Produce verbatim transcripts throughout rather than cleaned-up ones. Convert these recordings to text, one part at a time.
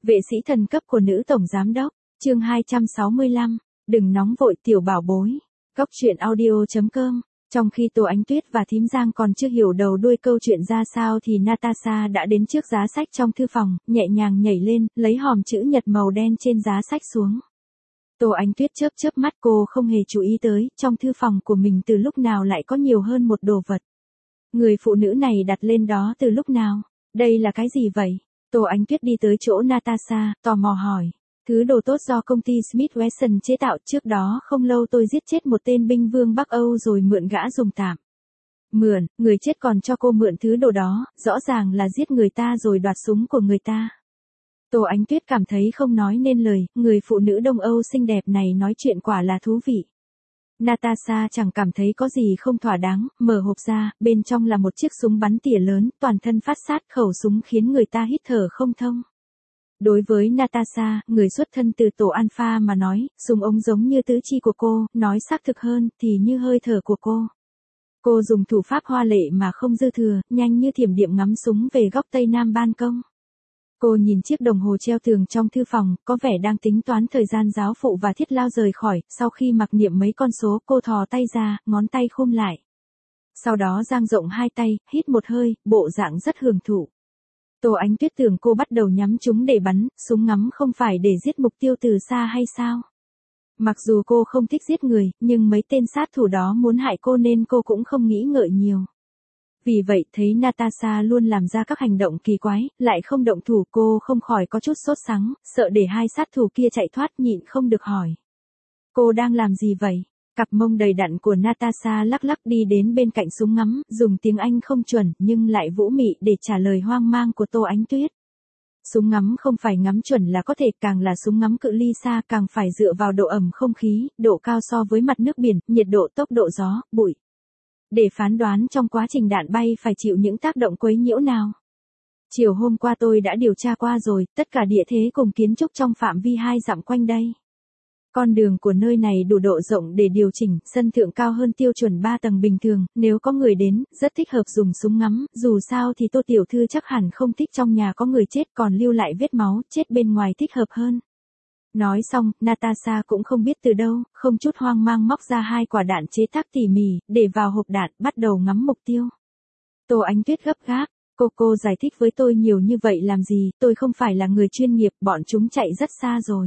Vệ sĩ thần cấp của nữ tổng giám đốc, chương hai trăm sáu mươi lăm, đừng nóng vội tiểu bảo bối. Góc truyện audio chấm com. Trong khi Tô Ánh Tuyết và Thím Giang còn chưa hiểu đầu đuôi câu chuyện ra sao thì Natasha đã đến trước giá sách trong thư phòng, nhẹ nhàng nhảy lên, lấy hòm chữ nhật màu đen trên giá sách xuống. Tô Ánh Tuyết chớp chớp mắt, cô không hề chú ý tới, trong thư phòng của mình từ lúc nào lại có nhiều hơn một đồ vật. Người phụ nữ này đặt lên đó từ lúc nào? Đây là cái gì vậy? Tô Ánh Tuyết đi tới chỗ Natasha, tò mò hỏi. Thứ đồ tốt do công ty Smith Wesson chế tạo, trước đó không lâu tôi giết chết một tên binh vương Bắc Âu rồi mượn gã dùng tạm. Mượn, người chết còn cho cô mượn thứ đồ đó, rõ ràng là giết người ta rồi đoạt súng của người ta. Tô Ánh Tuyết cảm thấy không nói nên lời, người phụ nữ Đông Âu xinh đẹp này nói chuyện quả là thú vị. Natasha chẳng cảm thấy có gì không thỏa đáng, mở hộp ra, bên trong là một chiếc súng bắn tỉa lớn, toàn thân phát sát, khẩu súng khiến người ta hít thở không thông. Đối với Natasha, người xuất thân từ tổ Alpha mà nói, súng ống giống như tứ chi của cô, nói xác thực hơn thì như hơi thở của cô. Cô dùng thủ pháp hoa lệ mà không dư thừa, nhanh như thiểm điện ngắm súng về góc tây nam ban công. Cô nhìn chiếc đồng hồ treo tường trong thư phòng, có vẻ đang tính toán thời gian giáo phụ và Thiết Lao rời khỏi, sau khi mặc niệm mấy con số, cô thò tay ra, ngón tay khum lại. Sau đó dang rộng hai tay, hít một hơi, bộ dạng rất hưởng thụ. Tô Ánh Tuyết tưởng cô bắt đầu nhắm chúng để bắn, súng ngắm không phải để giết mục tiêu từ xa hay sao? Mặc dù cô không thích giết người, nhưng mấy tên sát thủ đó muốn hại cô nên cô cũng không nghĩ ngợi nhiều. Vì vậy, thấy Natasha luôn làm ra các hành động kỳ quái, lại không động thủ, cô không khỏi có chút sốt sắng, sợ để hai sát thủ kia chạy thoát, nhịn không được hỏi. Cô đang làm gì vậy? Cặp mông đầy đặn của Natasha lắc lắc đi đến bên cạnh súng ngắm, dùng tiếng Anh không chuẩn nhưng lại vũ mị để trả lời hoang mang của Tô Ánh Tuyết. Súng ngắm không phải ngắm chuẩn là có thể, càng là súng ngắm cự ly xa càng phải dựa vào độ ẩm không khí, độ cao so với mặt nước biển, nhiệt độ, tốc độ gió, bụi. Để phán đoán trong quá trình đạn bay phải chịu những tác động quấy nhiễu nào. Chiều hôm qua tôi đã điều tra qua rồi, tất cả địa thế cùng kiến trúc trong phạm vi hai dặm quanh đây. Con đường của nơi này đủ độ rộng để điều chỉnh, sân thượng cao hơn tiêu chuẩn ba tầng bình thường, nếu có người đến, rất thích hợp dùng súng ngắm, dù sao thì Tô Tiểu Thư chắc hẳn không thích trong nhà có người chết còn lưu lại vết máu, chết bên ngoài thích hợp hơn. Nói xong, Natasha cũng không biết từ đâu, không chút hoang mang móc ra hai quả đạn chế tác tỉ mỉ, để vào hộp đạn, bắt đầu ngắm mục tiêu. Tô Ánh Tuyết gấp gáp, cô cô giải thích với tôi nhiều như vậy làm gì, tôi không phải là người chuyên nghiệp, bọn chúng chạy rất xa rồi.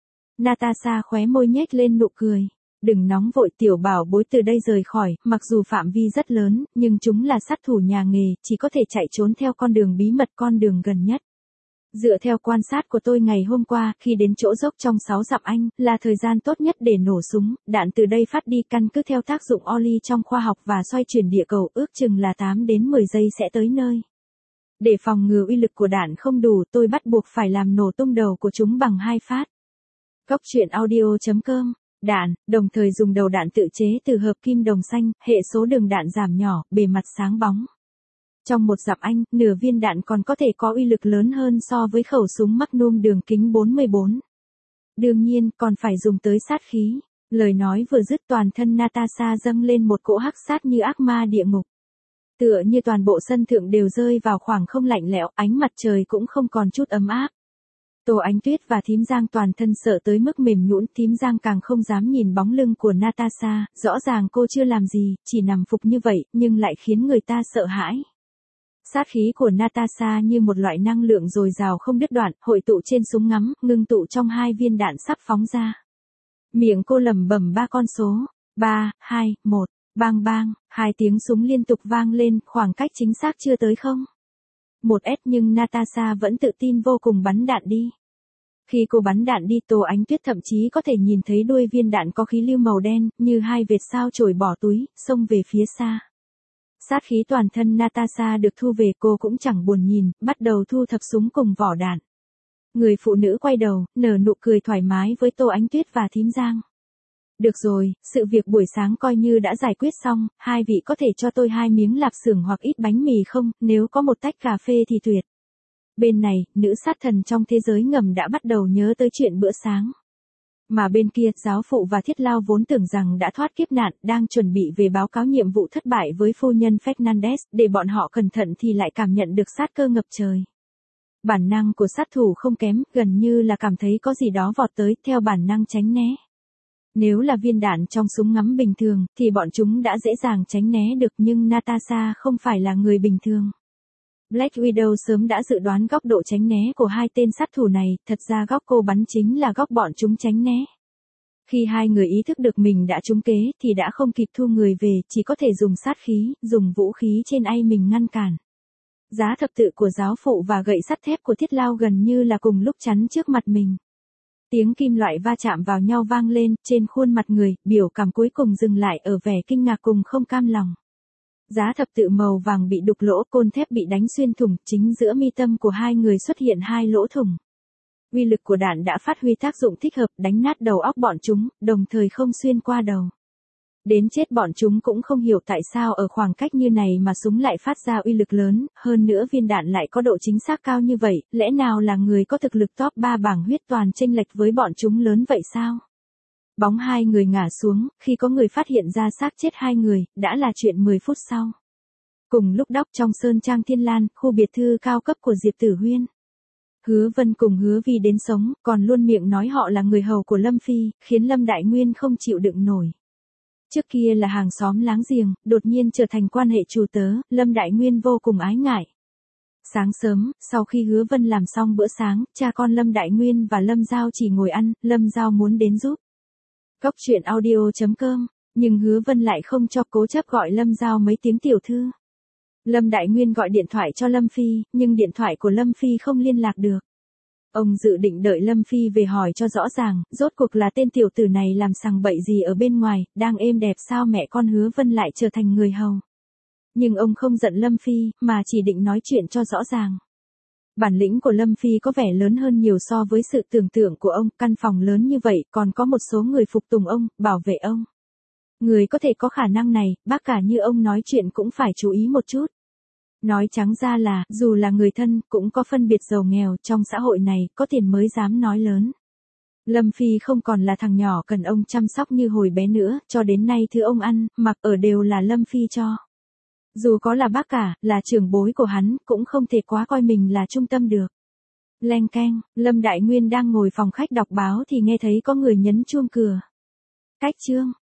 Natasha khóe môi nhếch lên nụ cười. Đừng nóng vội tiểu bảo bối, từ đây rời khỏi, mặc dù phạm vi rất lớn, nhưng chúng là sát thủ nhà nghề, chỉ có thể chạy trốn theo con đường bí mật, con đường gần nhất. Dựa theo quan sát của tôi ngày hôm qua, khi đến chỗ dốc trong sáu dặm Anh, là thời gian tốt nhất để nổ súng, đạn từ đây phát đi căn cứ theo tác dụng Orly trong khoa học và xoay chuyển địa cầu, ước chừng là tám đến mười giây sẽ tới nơi. Để phòng ngừa uy lực của đạn không đủ, tôi bắt buộc phải làm nổ tung đầu của chúng bằng hai phát. Góc truyện audio chấm com. Đạn, đồng thời dùng đầu đạn tự chế từ hợp kim đồng xanh, hệ số đường đạn giảm nhỏ, bề mặt sáng bóng. Trong một dặm Anh, nửa viên đạn còn có thể có uy lực lớn hơn so với khẩu súng Magnum đường kính bốn mươi bốn. Đương nhiên, còn phải dùng tới sát khí. Lời nói vừa dứt, toàn thân Natasha dâng lên một cỗ hắc sát như ác ma địa ngục. Tựa như toàn bộ sân thượng đều rơi vào khoảng không lạnh lẽo, ánh mặt trời cũng không còn chút ấm áp. Tô Ánh Tuyết và Thím Giang toàn thân sợ tới mức mềm nhũn, Thím Giang càng không dám nhìn bóng lưng của Natasha, rõ ràng cô chưa làm gì, chỉ nằm phục như vậy, nhưng lại khiến người ta sợ hãi. Sát khí của Natasha như một loại năng lượng dồi dào không đứt đoạn, hội tụ trên súng ngắm, ngưng tụ trong hai viên đạn sắp phóng ra. Miệng cô lẩm bẩm ba con số, ba, hai, một, bang bang, hai tiếng súng liên tục vang lên, khoảng cách chính xác chưa tới không? Một S, nhưng Natasha vẫn tự tin vô cùng bắn đạn đi. Khi cô bắn đạn đi, Tô Ánh Tuyết thậm chí có thể nhìn thấy đuôi viên đạn có khí lưu màu đen, như hai vệt sao chổi bỏ túi, xông về phía xa. Sát khí toàn thân Natasha được thu về, cô cũng chẳng buồn nhìn, bắt đầu thu thập súng cùng vỏ đạn. Người phụ nữ quay đầu, nở nụ cười thoải mái với Tô Ánh Tuyết và Thím Giang. Được rồi, sự việc buổi sáng coi như đã giải quyết xong, hai vị có thể cho tôi hai miếng lạp xưởng hoặc ít bánh mì không, nếu có một tách cà phê thì tuyệt. Bên này, nữ sát thần trong thế giới ngầm đã bắt đầu nhớ tới chuyện bữa sáng. Mà bên kia, giáo phụ và Thiết Lao vốn tưởng rằng đã thoát kiếp nạn, đang chuẩn bị về báo cáo nhiệm vụ thất bại với phu nhân Fernandez, để bọn họ cẩn thận thì lại cảm nhận được sát cơ ngập trời. Bản năng của sát thủ không kém, gần như là cảm thấy có gì đó vọt tới, theo bản năng tránh né. Nếu là viên đạn trong súng ngắm bình thường, thì bọn chúng đã dễ dàng tránh né được, nhưng Natasha không phải là người bình thường. Black Widow sớm đã dự đoán góc độ tránh né của hai tên sát thủ này, thật ra góc cô bắn chính là góc bọn chúng tránh né. Khi hai người ý thức được mình đã trúng kế thì đã không kịp thu người về, chỉ có thể dùng sát khí, dùng vũ khí trên tay mình ngăn cản. Giá thập tự của giáo phụ và gậy sắt thép của Thiết Lao gần như là cùng lúc chắn trước mặt mình. Tiếng kim loại va chạm vào nhau vang lên, trên khuôn mặt người, biểu cảm cuối cùng dừng lại ở vẻ kinh ngạc cùng không cam lòng. Giá thập tự màu vàng bị đục lỗ, côn thép bị đánh xuyên thủng, chính giữa mi tâm của hai người xuất hiện hai lỗ thủng. Uy lực của đạn đã phát huy tác dụng thích hợp, đánh nát đầu óc bọn chúng, đồng thời không xuyên qua đầu. Đến chết bọn chúng cũng không hiểu tại sao ở khoảng cách như này mà súng lại phát ra uy lực lớn, hơn nữa viên đạn lại có độ chính xác cao như vậy, lẽ nào là người có thực lực top ba bảng huyết toàn chênh lệch với bọn chúng lớn vậy sao? Bóng hai người ngã xuống, khi có người phát hiện ra xác chết hai người, đã là chuyện mười phút sau. Cùng lúc đó trong Sơn Trang Thiên Lan, khu biệt thự cao cấp của Diệp Tử Huyên. Hứa Vân cùng Hứa Vi đến sống, còn luôn miệng nói họ là người hầu của Lâm Phi, khiến Lâm Đại Nguyên không chịu đựng nổi. Trước kia là hàng xóm láng giềng, đột nhiên trở thành quan hệ trù tớ, Lâm Đại Nguyên vô cùng ái ngại. Sáng sớm, sau khi Hứa Vân làm xong bữa sáng, cha con Lâm Đại Nguyên và Lâm Giao chỉ ngồi ăn, Lâm Giao muốn đến giúp. Góc truyện audio chấm com, nhưng Hứa Vân lại không cho, cố chấp gọi Lâm Giao mấy tiếng tiểu thư. Lâm Đại Nguyên gọi điện thoại cho Lâm Phi, nhưng điện thoại của Lâm Phi không liên lạc được. Ông dự định đợi Lâm Phi về hỏi cho rõ ràng, rốt cuộc là tên tiểu tử này làm sằng bậy gì ở bên ngoài, đang êm đẹp sao mẹ con Hứa Vân lại trở thành người hầu. Nhưng ông không giận Lâm Phi, mà chỉ định nói chuyện cho rõ ràng. Bản lĩnh của Lâm Phi có vẻ lớn hơn nhiều so với sự tưởng tượng của ông, căn phòng lớn như vậy, còn có một số người phục tùng ông, bảo vệ ông. Người có thể có khả năng này, bác cả như ông nói chuyện cũng phải chú ý một chút. Nói trắng ra là, dù là người thân, cũng có phân biệt giàu nghèo, trong xã hội này, có tiền mới dám nói lớn. Lâm Phi không còn là thằng nhỏ cần ông chăm sóc như hồi bé nữa, cho đến nay thứ ông ăn, mặc ở đều là Lâm Phi cho. Dù có là bác cả, là trưởng bối của hắn, cũng không thể quá coi mình là trung tâm được. Leng keng, Lâm Đại Nguyên đang ngồi phòng khách đọc báo thì nghe thấy có người nhấn chuông cửa. Cách chương.